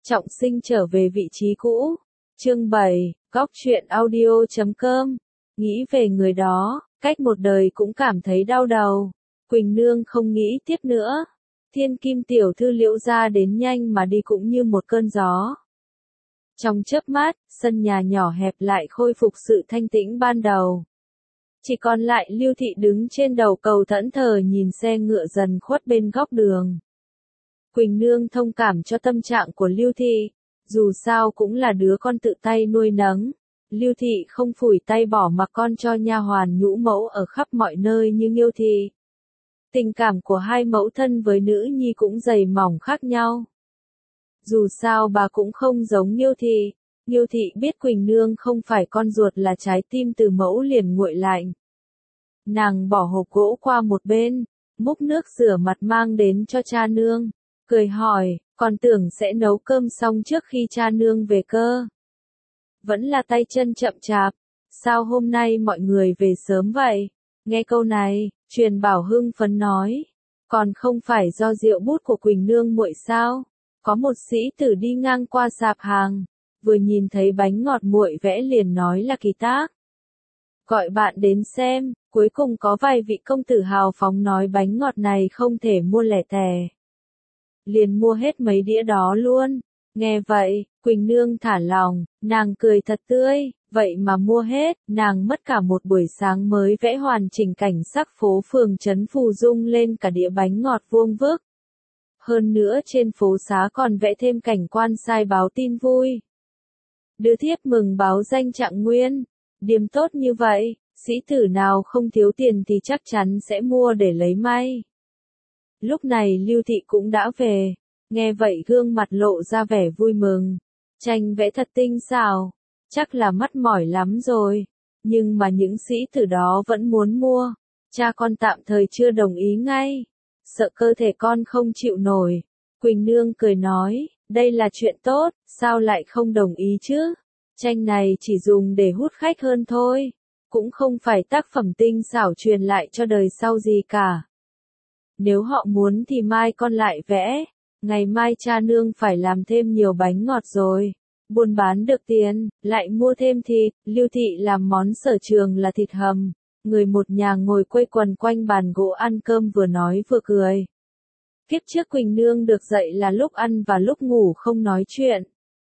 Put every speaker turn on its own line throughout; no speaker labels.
Trọng sinh trở về vị trí cũ. Chương 7, Góc truyện audio.com. Nghĩ về người đó, cách một đời cũng cảm thấy đau đầu. Quỳnh Nương không nghĩ tiếp nữa. Thiên Kim tiểu thư Liễu gia đến nhanh mà đi cũng như một cơn gió. Trong chớp mắt, sân nhà nhỏ hẹp lại khôi phục sự thanh tĩnh ban đầu. Chỉ còn lại Lưu Thị đứng trên đầu cầu thẫn thờ nhìn xe ngựa dần khuất bên góc đường. Quỳnh Nương thông cảm cho tâm trạng của Lưu Thị, dù sao cũng là đứa con tự tay nuôi nấng. Lưu Thị không phủi tay bỏ mặc con cho nha hoàn nhũ mẫu ở khắp mọi nơi như Nghiêu Thị. Tình cảm của hai mẫu thân với nữ nhi cũng dày mỏng khác nhau. Dù sao bà cũng không giống Nghiêu Thị. Nghiêu Thị biết Quỳnh Nương không phải con ruột là trái tim từ mẫu liền nguội lạnh. Nàng bỏ hộp gỗ qua một bên, múc nước rửa mặt mang đến cho cha nương, cười hỏi, còn tưởng sẽ nấu cơm xong trước khi cha nương về cơ. Vẫn là tay chân chậm chạp, sao hôm nay mọi người về sớm vậy? Nghe câu này, Truyền Bảo hưng phấn nói, còn không phải do rượu bút của Quỳnh Nương nguội sao? Có một sĩ tử đi ngang qua sạp hàng, vừa nhìn thấy bánh ngọt nguội vẽ liền nói là kỳ tác. Gọi bạn đến xem, cuối cùng có vài vị công tử hào phóng nói bánh ngọt này không thể mua lẻ tẻ. Liền mua hết mấy đĩa đó luôn. Nghe vậy, Quỳnh Nương thả lòng, nàng cười thật tươi, vậy mà mua hết, nàng mất cả một buổi sáng mới vẽ hoàn chỉnh cảnh sắc phố phường trấn Phù Dung lên cả đĩa bánh ngọt vuông vức. Hơn nữa trên phố xá còn vẽ thêm cảnh quan sai báo tin vui. Đưa thiếp mừng báo danh Trạng Nguyên, điềm tốt như vậy, sĩ tử nào không thiếu tiền thì chắc chắn sẽ mua để lấy may. Lúc này Lưu Thị cũng đã về, nghe vậy gương mặt lộ ra vẻ vui mừng. Tranh vẽ thật tinh xảo, chắc là mắc mỏi lắm rồi, nhưng mà những sĩ tử đó vẫn muốn mua. Cha con tạm thời chưa đồng ý ngay, sợ cơ thể con không chịu nổi. Quỳnh Nương cười nói, đây là chuyện tốt, sao lại không đồng ý chứ? Tranh này chỉ dùng để hút khách hơn thôi, cũng không phải tác phẩm tinh xảo truyền lại cho đời sau gì cả. Nếu họ muốn thì mai con lại vẽ, ngày mai cha nương phải làm thêm nhiều bánh ngọt rồi. Buôn bán được tiền, lại mua thêm thịt. Lưu Thị làm món sở trường là thịt hầm. Người một nhà ngồi quây quần quanh bàn gỗ ăn cơm vừa nói vừa cười. Kiếp trước Quỳnh Nương được dạy là lúc ăn và lúc ngủ không nói chuyện.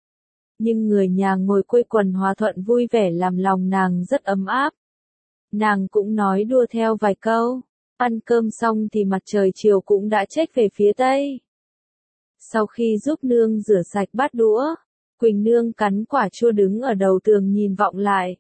Nhưng người nhà ngồi quây quần hòa thuận vui vẻ làm lòng nàng rất ấm áp. Nàng cũng nói đùa theo vài câu. Ăn cơm xong thì mặt trời chiều cũng đã chếch về phía tây. Sau khi giúp nương rửa sạch bát đũa, Quỳnh Nương cắn quả chua đứng ở đầu tường nhìn vọng lại.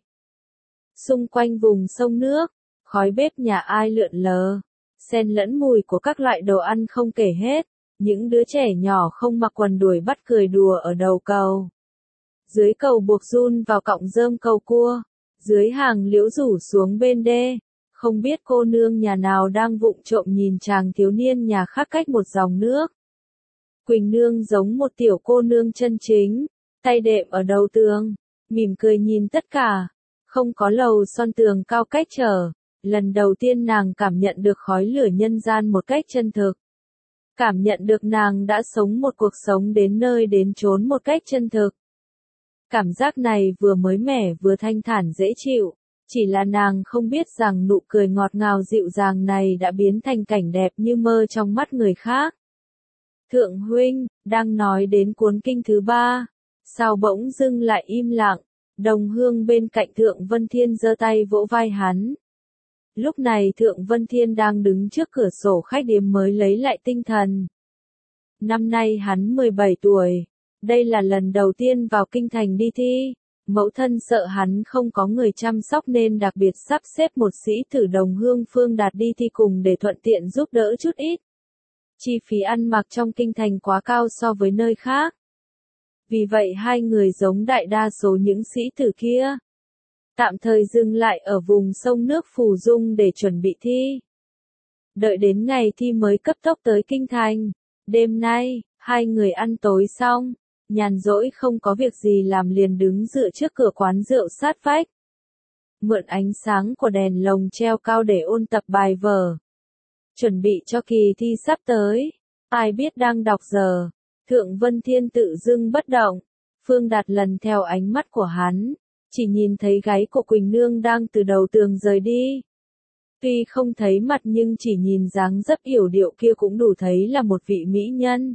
Xung quanh vùng sông nước, khói bếp nhà ai lượn lờ, xen lẫn mùi của các loại đồ ăn không kể hết. Những đứa trẻ nhỏ không mặc quần đuổi bắt cười đùa ở đầu cầu. Dưới cầu buộc giun vào cọng rơm cầu cua, dưới hàng liễu rủ xuống bên đê. Không biết cô nương nhà nào đang vụng trộm nhìn chàng thiếu niên nhà khác cách một dòng nước. Quỳnh Nương giống một tiểu cô nương chân chính, tay đệm ở đầu tường, mỉm cười nhìn tất cả. Không có lầu son tường cao cách trở. Lần đầu tiên nàng cảm nhận được khói lửa nhân gian một cách chân thực. Cảm nhận được nàng đã sống một cuộc sống đến nơi đến chốn một cách chân thực. Cảm giác này vừa mới mẻ vừa thanh thản dễ chịu. Chỉ là nàng không biết rằng nụ cười ngọt ngào dịu dàng này đã biến thành cảnh đẹp như mơ trong mắt người khác. Thượng huynh, đang nói đến cuốn kinh thứ 3. Sao bỗng dưng lại im lặng? Đồng Hương bên cạnh Thượng Vân Thiên giơ tay vỗ vai hắn. Lúc này Thượng Vân Thiên đang đứng trước cửa sổ khách điếm mới lấy lại tinh thần. Năm nay hắn 17 tuổi. Đây là lần đầu tiên vào kinh thành đi thi. Mẫu thân sợ hắn không có người chăm sóc nên đặc biệt sắp xếp một sĩ tử Đồng Hương Phương Đạt đi thi cùng để thuận tiện giúp đỡ chút ít. Chi phí ăn mặc trong kinh thành quá cao so với nơi khác. Vì vậy hai người giống đại đa số những sĩ tử kia. Tạm thời dừng lại ở vùng sông nước Phù Dung để chuẩn bị thi. Đợi đến ngày thi mới cấp tốc tới kinh thành. Đêm nay, hai người ăn tối xong. Nhàn rỗi không có việc gì làm liền đứng dựa trước cửa quán rượu sát vách. Mượn ánh sáng của đèn lồng treo cao để ôn tập bài vở. Chuẩn bị cho kỳ thi sắp tới. Ai biết đang đọc giờ. Thượng Vân Thiên tự dưng bất động. Phương Đạt lần theo ánh mắt của hắn, chỉ nhìn thấy gáy của Quỳnh Nương đang từ đầu tường rời đi. Tuy không thấy mặt nhưng chỉ nhìn dáng dấp yểu điệu kia cũng đủ thấy là một vị mỹ nhân.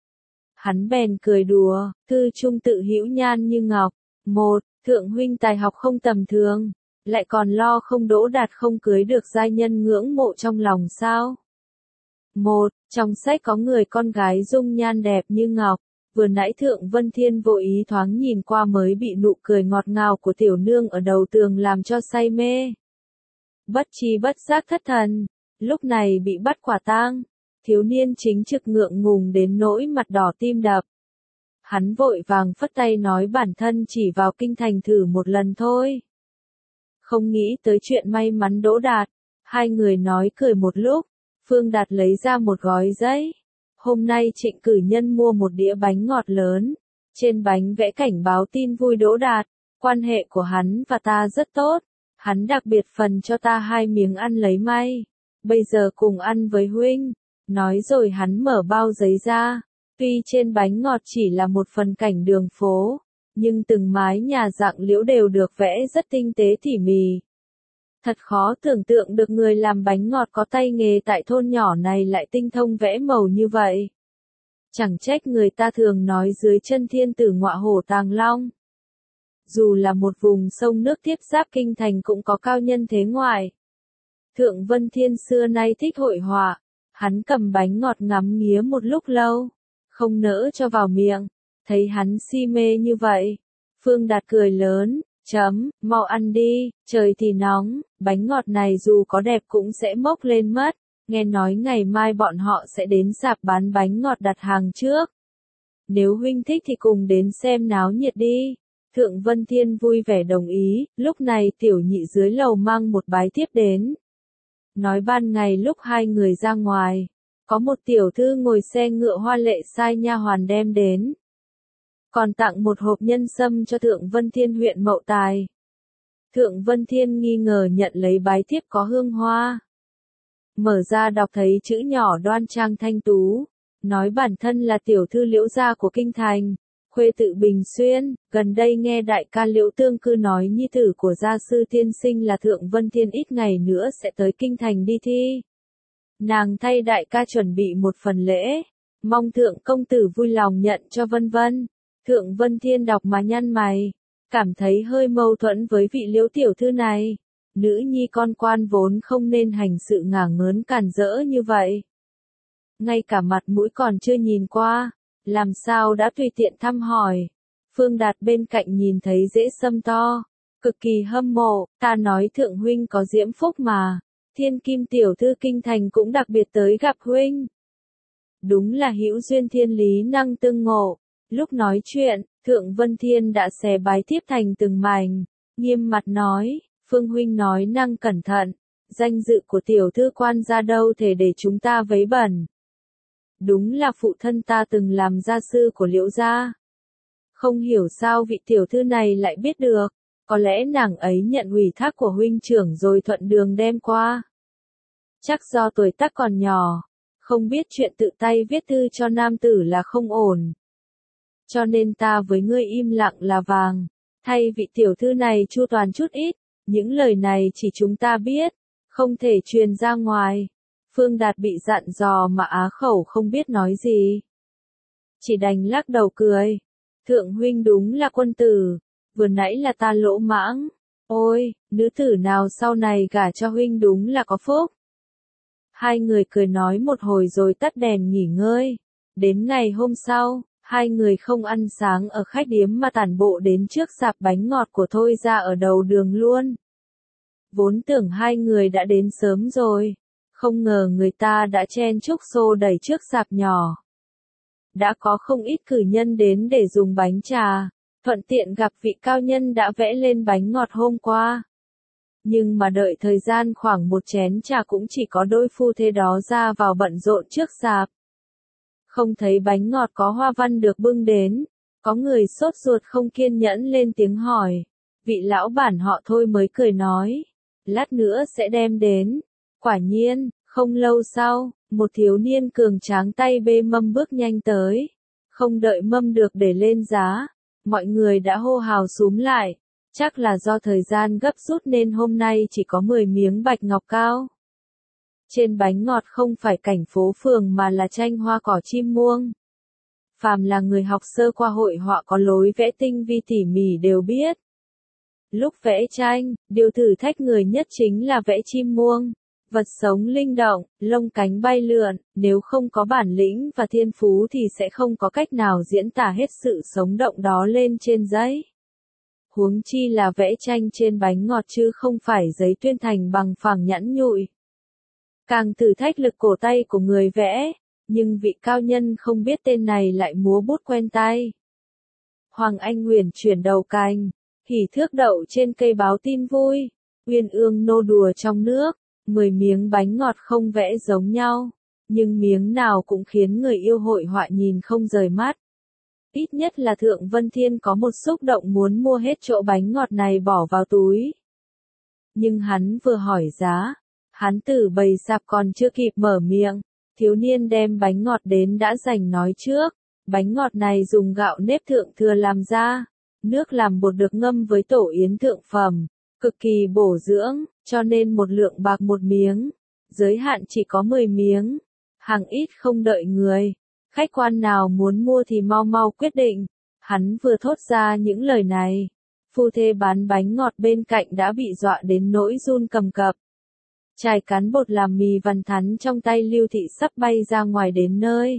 Hắn bèn cười đùa, thư trung tự hữu nhan như ngọc. Một, thượng huynh tài học không tầm thường, lại còn lo không đỗ đạt không cưới được giai nhân ngưỡng mộ trong lòng sao? Một, trong sách có người con gái dung nhan đẹp như ngọc. Vừa nãy Thượng Vân Thiên vô ý thoáng nhìn qua mới bị nụ cười ngọt ngào của tiểu nương ở đầu tường làm cho say mê. Bất tri bất giác thất thần, lúc này bị bắt quả tang, thiếu niên chính trực ngượng ngùng đến nỗi mặt đỏ tim đập. Hắn vội vàng phất tay nói bản thân chỉ vào kinh thành thử một lần thôi. Không nghĩ tới chuyện may mắn đỗ đạt, hai người nói cười một lúc, Phương Đạt lấy ra một gói giấy. Hôm nay Trịnh cử nhân mua một đĩa bánh ngọt lớn, trên bánh vẽ cảnh báo tin vui đỗ đạt, quan hệ của hắn và ta rất tốt, hắn đặc biệt phần cho ta 2 miếng ăn lấy may, bây giờ cùng ăn với huynh. Nói rồi hắn mở bao giấy ra, tuy trên bánh ngọt chỉ là một phần cảnh đường phố, nhưng từng mái nhà dạng liễu đều được vẽ rất tinh tế tỉ mỉ. Thật khó tưởng tượng được người làm bánh ngọt có tay nghề tại thôn nhỏ này lại tinh thông vẽ màu như vậy. Chẳng trách người ta thường nói dưới chân thiên tử ngọa hổ tàng long. Dù là một vùng sông nước tiếp giáp kinh thành cũng có cao nhân thế ngoại. Thượng Vân Thiên xưa nay thích hội họa, hắn cầm bánh ngọt ngắm nghía một lúc lâu, không nỡ cho vào miệng, thấy hắn si mê như vậy. Phương Đạt cười lớn. Mau ăn đi, trời thì nóng, bánh ngọt này dù có đẹp cũng sẽ mốc lên mất, nghe nói ngày mai bọn họ sẽ đến sạp bán bánh ngọt đặt hàng trước. Nếu huynh thích thì cùng đến xem náo nhiệt đi. Thượng Vân Thiên vui vẻ đồng ý, lúc này tiểu nhị dưới lầu mang một bái thiếp đến. Nói ban ngày lúc hai người ra ngoài, có một tiểu thư ngồi xe ngựa hoa lệ sai nha hoàn đem đến. Còn tặng một hộp nhân sâm cho Thượng Vân Thiên huyện Mậu Tài. Thượng Vân Thiên nghi ngờ nhận lấy bái thiếp có hương hoa. Mở ra đọc thấy chữ nhỏ đoan trang thanh tú, nói bản thân là tiểu thư Liễu gia của kinh thành, khuê tự Bình Xuyên, gần đây nghe đại ca Liễu Tương Cư nói nhi tử của gia sư tiên sinh là Thượng Vân Thiên ít ngày nữa sẽ tới kinh thành đi thi. Nàng thay đại ca chuẩn bị một phần lễ, mong Thượng công tử vui lòng nhận cho vân vân. Thượng Vân Thiên đọc mà nhăn mày, cảm thấy hơi mâu thuẫn với vị Liễu tiểu thư này. Nữ nhi con quan vốn không nên hành sự ngả ngớn cản rỡ như vậy. Ngay cả mặt mũi còn chưa nhìn qua, làm sao đã tùy tiện thăm hỏi. Phương Đạt bên cạnh nhìn thấy dễ sâm to, cực kỳ hâm mộ, ta nói Thượng huynh có diễm phúc mà, Thiên Kim tiểu thư kinh thành cũng đặc biệt tới gặp huynh. Đúng là hữu duyên thiên lý năng tương ngộ. Lúc nói chuyện, Thượng Vân Thiên đã xé bái thiếp thành từng mảnh, nghiêm mặt nói, Phương huynh nói năng cẩn thận, danh dự của tiểu thư quan gia đâu thể để chúng ta vấy bẩn. Đúng là phụ thân ta từng làm gia sư của Liễu gia. Không hiểu sao vị tiểu thư này lại biết được, có lẽ nàng ấy nhận ủy thác của huynh trưởng rồi thuận đường đem qua. Chắc do tuổi tác còn nhỏ, không biết chuyện tự tay viết thư cho nam tử là không ổn. Cho nên ta với ngươi im lặng là vàng, thay vị tiểu thư này chu toàn chút ít, những lời này chỉ chúng ta biết, không thể truyền ra ngoài. Phương Đạt bị dặn dò mà á khẩu không biết nói gì. Chỉ đành lắc đầu cười. Thượng huynh đúng là quân tử, vừa nãy là ta lỗ mãng. Ôi, nữ tử nào sau này gả cho huynh đúng là có phúc. Hai người cười nói một hồi rồi tắt đèn nghỉ ngơi. Đến ngày hôm sau, hai người không ăn sáng ở khách điếm mà tản bộ đến trước sạp bánh ngọt của Thôi Gia ở đầu đường luôn. Vốn tưởng hai người đã đến sớm rồi, không ngờ người ta đã chen chúc xô đẩy trước sạp nhỏ. Đã có không ít cử nhân đến để dùng bánh trà, thuận tiện gặp vị cao nhân đã vẽ lên bánh ngọt hôm qua. Nhưng mà đợi thời gian khoảng một chén trà cũng chỉ có đôi phu thê đó ra vào bận rộn trước sạp. Không thấy bánh ngọt có hoa văn được bưng đến, có người sốt ruột không kiên nhẫn lên tiếng hỏi. Vị lão bản họ Thôi mới cười nói, lát nữa sẽ đem đến. Quả nhiên, không lâu sau, một thiếu niên cường tráng tay bê mâm bước nhanh tới. Không đợi mâm được để lên giá, mọi người đã hô hào xúm lại. Chắc là do thời gian gấp rút nên hôm nay chỉ có 10 miếng bạch ngọc cao. Trên bánh ngọt không phải cảnh phố phường mà là tranh hoa cỏ chim muông. Phàm là người học sơ qua hội họa có lối vẽ tinh vi tỉ mỉ đều biết. Lúc vẽ tranh, điều thử thách người nhất chính là vẽ chim muông. Vật sống linh động, lông cánh bay lượn, nếu không có bản lĩnh và thiên phú thì sẽ không có cách nào diễn tả hết sự sống động đó lên trên giấy. Huống chi là vẽ tranh trên bánh ngọt chứ không phải giấy tuyên thành bằng phẳng nhẵn nhụi. Càng thử thách lực cổ tay của người vẽ, nhưng vị cao nhân không biết tên này lại múa bút quen tay. Hoàng Anh Huyền chuyển đầu cành, hỉ thước đậu trên cây báo tin vui, uyên ương nô đùa trong nước, 10 miếng bánh ngọt không vẽ giống nhau, nhưng miếng nào cũng khiến người yêu hội họa nhìn không rời mắt. Ít nhất là Thượng Vân Thiên có một xúc động muốn mua hết chỗ bánh ngọt này bỏ vào túi. Nhưng hắn vừa hỏi giá, hắn từ bầy sạp còn chưa kịp mở miệng, thiếu niên đem bánh ngọt đến đã giành nói trước. Bánh ngọt này dùng gạo nếp thượng thừa làm ra, nước làm bột được ngâm với tổ yến thượng phẩm, cực kỳ bổ dưỡng, cho nên 1 lượng bạc 1 miếng, giới hạn chỉ có 10 miếng, hàng ít không đợi người. Khách quan nào muốn mua thì mau mau quyết định. Hắn vừa thốt ra những lời này, phu thê bán bánh ngọt bên cạnh đã bị dọa đến nỗi run cầm cập. Chài cán bột làm mì vằn thắn trong tay Lưu Thị sắp bay ra ngoài đến nơi.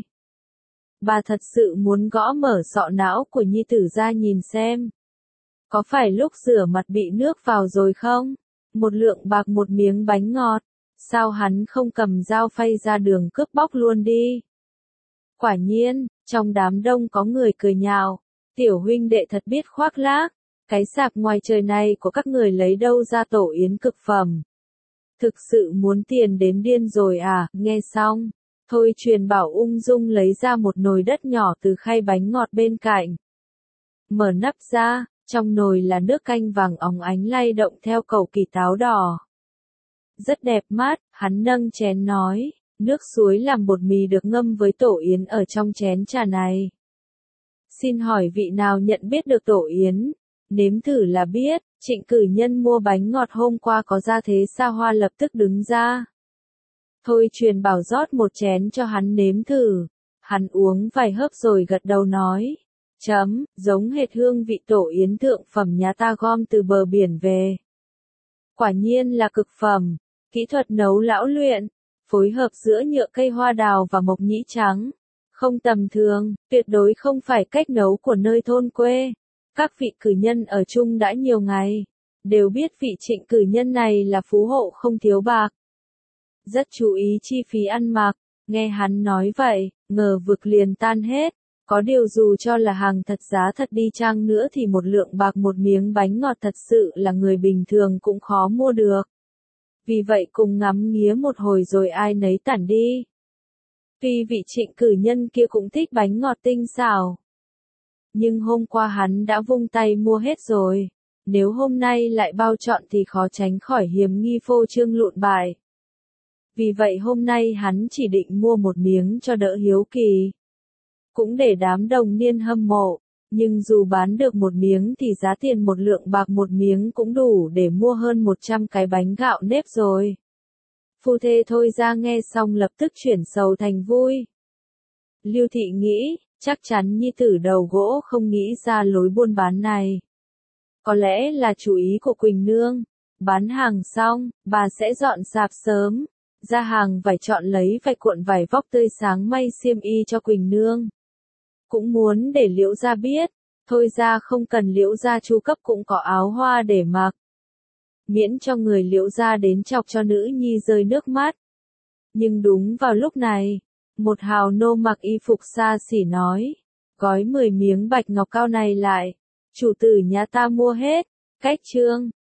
Bà thật sự muốn gõ mở sọ não của nhi tử ra nhìn xem. Có phải lúc rửa mặt bị nước vào rồi không? 1 lượng bạc 1 miếng bánh ngọt. Sao hắn không cầm dao phay ra đường cướp bóc luôn đi? Quả nhiên, trong đám đông có người cười nhạo. Tiểu huynh đệ thật biết khoác lác. Cái sạp ngoài trời này của các người lấy đâu ra tổ yến cực phẩm? Thực sự muốn tiền đến điên rồi à? Nghe xong, Thôi Truyền Bảo ung dung lấy ra một nồi đất nhỏ từ khay bánh ngọt bên cạnh. Mở nắp ra, trong nồi là nước canh vàng óng ánh lay động theo cầu kỳ táo đỏ. Rất đẹp mắt, hắn nâng chén nói, nước suối làm bột mì được ngâm với tổ yến ở trong chén trà này. Xin hỏi vị nào nhận biết được tổ yến? Nếm thử là biết. Trịnh cử nhân mua bánh ngọt hôm qua có ra thế xa hoa lập tức đứng ra. Thôi Truyền Bảo rót một chén cho hắn nếm thử. Hắn uống vài hớp rồi gật đầu nói. Giống hệt hương vị tổ yến thượng phẩm nhà ta gom từ bờ biển về. Quả nhiên là cực phẩm. Kỹ thuật nấu lão luyện, phối hợp giữa nhựa cây hoa đào và mộc nhĩ trắng. Không tầm thường, tuyệt đối không phải cách nấu của nơi thôn quê. Các vị cử nhân ở chung đã nhiều ngày, đều biết vị Trịnh cử nhân này là phú hộ không thiếu bạc. Rất chú ý chi phí ăn mặc, nghe hắn nói vậy, ngờ vực liền tan hết. Có điều dù cho là hàng thật giá thật đi chăng nữa thì 1 lượng bạc 1 miếng bánh ngọt thật sự là người bình thường cũng khó mua được. Vì vậy cùng ngắm nghía một hồi rồi ai nấy tản đi. Tuy vị Trịnh cử nhân kia cũng thích bánh ngọt tinh xảo, nhưng hôm qua hắn đã vung tay mua hết rồi. Nếu hôm nay lại bao trọn thì khó tránh khỏi hiềm nghi phô trương lụn bại. Vì vậy hôm nay hắn chỉ định mua 1 miếng cho đỡ hiếu kỳ. Cũng để đám đồng niên hâm mộ. Nhưng dù bán được 1 miếng thì giá tiền 1 lượng bạc 1 miếng cũng đủ để mua hơn 100 cái bánh gạo nếp rồi. Phu thê Thôi ra nghe xong lập tức chuyển sầu thành vui. Lưu Thị nghĩ, chắc chắn nhi tử đầu gỗ không nghĩ ra lối buôn bán này. Có lẽ là chủ ý của Quỳnh Nương. Bán hàng xong, bà sẽ dọn sạp sớm. Ra hàng vải chọn lấy vài cuộn vải vóc tươi sáng may xiêm y cho Quỳnh Nương. Cũng muốn để Liễu gia biết, Thôi ra không cần Liễu gia chu cấp cũng có áo hoa để mặc. Miễn cho người Liễu gia đến chọc cho nữ nhi rơi nước mắt. Nhưng đúng vào lúc này, một hào nô mặc y phục xa xỉ nói, gói 10 miếng bạch ngọc cao này lại, chủ tử nhà ta mua hết. Cách chương